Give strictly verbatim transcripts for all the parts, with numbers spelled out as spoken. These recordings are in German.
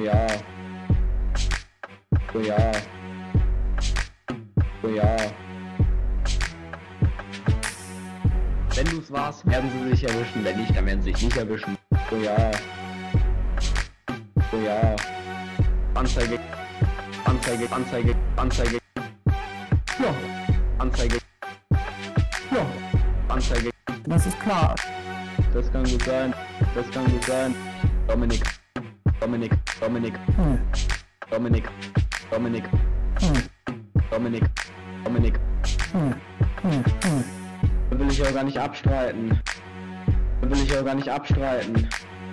ja. Oh ja. Oh ja. Wenn du's warst, werden sie sich erwischen. Wenn nicht, dann werden sie sich nicht erwischen. Oh ja. Oh ja. Anzeige. Anzeige. Anzeige. Anzeige. Ja. Anzeige. Ja. Anzeige. Das ist klar. Das kann gut sein. Das kann gut sein. Dominik. Dominik. Dominik. Hm. Dominik. Dominik. Hm. Dominik. Dominik. Hm. Hm. Hm. Da will ich auch gar nicht abstreiten. Da will ich auch gar nicht abstreiten.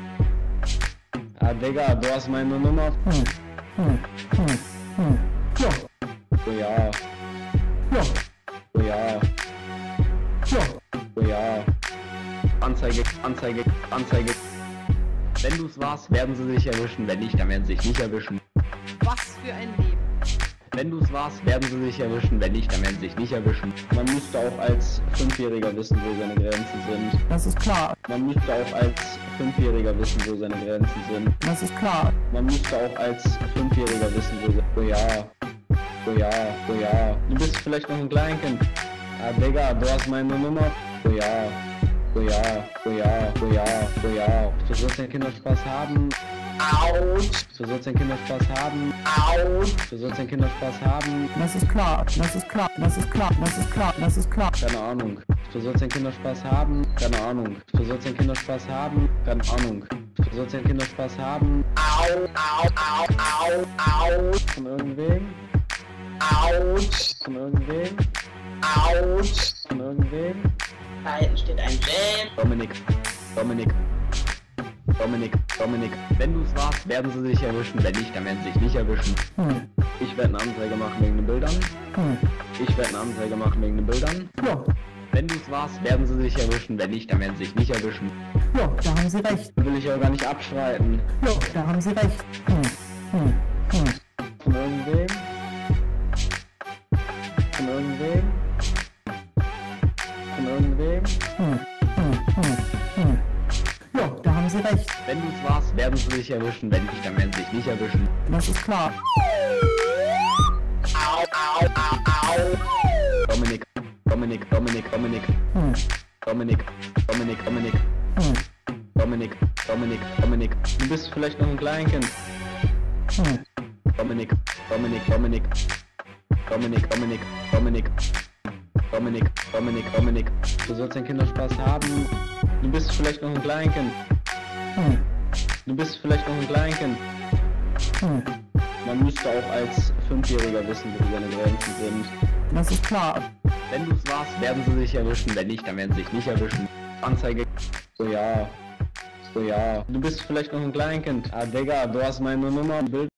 Ah, Digga, du hast meine Nummer. Hm. Hm. Hm. Hm. Ja. Oh ja. Ja. Oh ja. Ja. Oh ja. Anzeige, Anzeige, Anzeige. Wenn du's warst, werden sie sich erwischen. Wenn nicht, dann werden sie sich nicht erwischen. Was für ein Leben. Wenn du's warst, werden sie sich erwischen. Wenn nicht, dann werden sie sich nicht erwischen. Man müsste auch als Fünfjähriger wissen, wo seine Grenzen sind. Das ist klar. Man müsste auch als Fünfjähriger wissen, wo seine Grenzen sind. Das ist klar. Man müsste auch als Fünfjähriger wissen, wo sie... Oh ja. Oh ja. Oh ja. Du bist vielleicht noch ein Kleinkind. Ah, Digga, du hast meine Nummer. Oh ja. Oh ja. Oh ja. Oh ja. Oh ja. Du sollst den Kinderspaß haben. Autsch. Du sollst den Kinderspaß haben. Autsch. Du sollst den Kinderspaß haben. Das ist klar. Das ist klar. Das ist klar. Das ist klar. Das ist klar. Keine Ahnung. Du sollst den Kinderspaß haben. Keine Ahnung. Du sollst den Kinderspaß haben. Keine Ahnung. Du sollst den Kinderspaß haben. Au, au, au, au, au. Von irgendwem. Autsch. Von irgendwem. Autsch. Von irgendwem. Da hinten steht ein Jam. Dominik. Dominik. Dominik. Dominik. Wenn du's warst, werden sie sich erwischen. Wenn nicht, dann werden sie sich nicht erwischen. Hm. Ich werde eine Anzeige machen wegen den Bildern. Hm. Ich werde eine Anzeige machen wegen den Bildern. Ja. Wenn du's warst, werden sie sich erwischen. Wenn nicht, dann werden sie sich nicht erwischen. Ja, da haben Sie recht. Da will ich auch gar nicht abstreiten. Ja, da haben Sie recht. Hm. Hm. Hm. Von irgendwem? Von irgendwem? Von irgendwem? Hm. Hm. Hm. Hm. Ja, da haben Sie recht. Wenn du's warst, werden sie sich erwischen. Wenn nicht, dann werden sie sich nicht erwischen. Das ist klar. Au, au, au, au. Dominik. Dominik. Dominik. Dominik. Hm. Dominik. Dominik. Dominik. Hm. Dominik. Dominik. Dominik. Du bist vielleicht noch ein Kleinkind. Hm. Dominik. Dominik. Dominik. Dominik. Dominik. Dominik. Dominik. Dominik. Dominik. Du sollst den Kinderspaß haben. Du bist vielleicht noch ein Kleinkind. Hm. Du bist vielleicht noch ein Kleinkind. Hm. Man müsste auch als Fünfjähriger wissen, wo seine Grenzen sind. Das ist klar. Wenn du's warst, werden sie sich erwischen. Wenn nicht, dann werden sie sich nicht erwischen. Anzeige. Oh ja. Oh ja. Du bist vielleicht noch ein Kleinkind. Ah, Digga, du hast meine Nummer. Bild.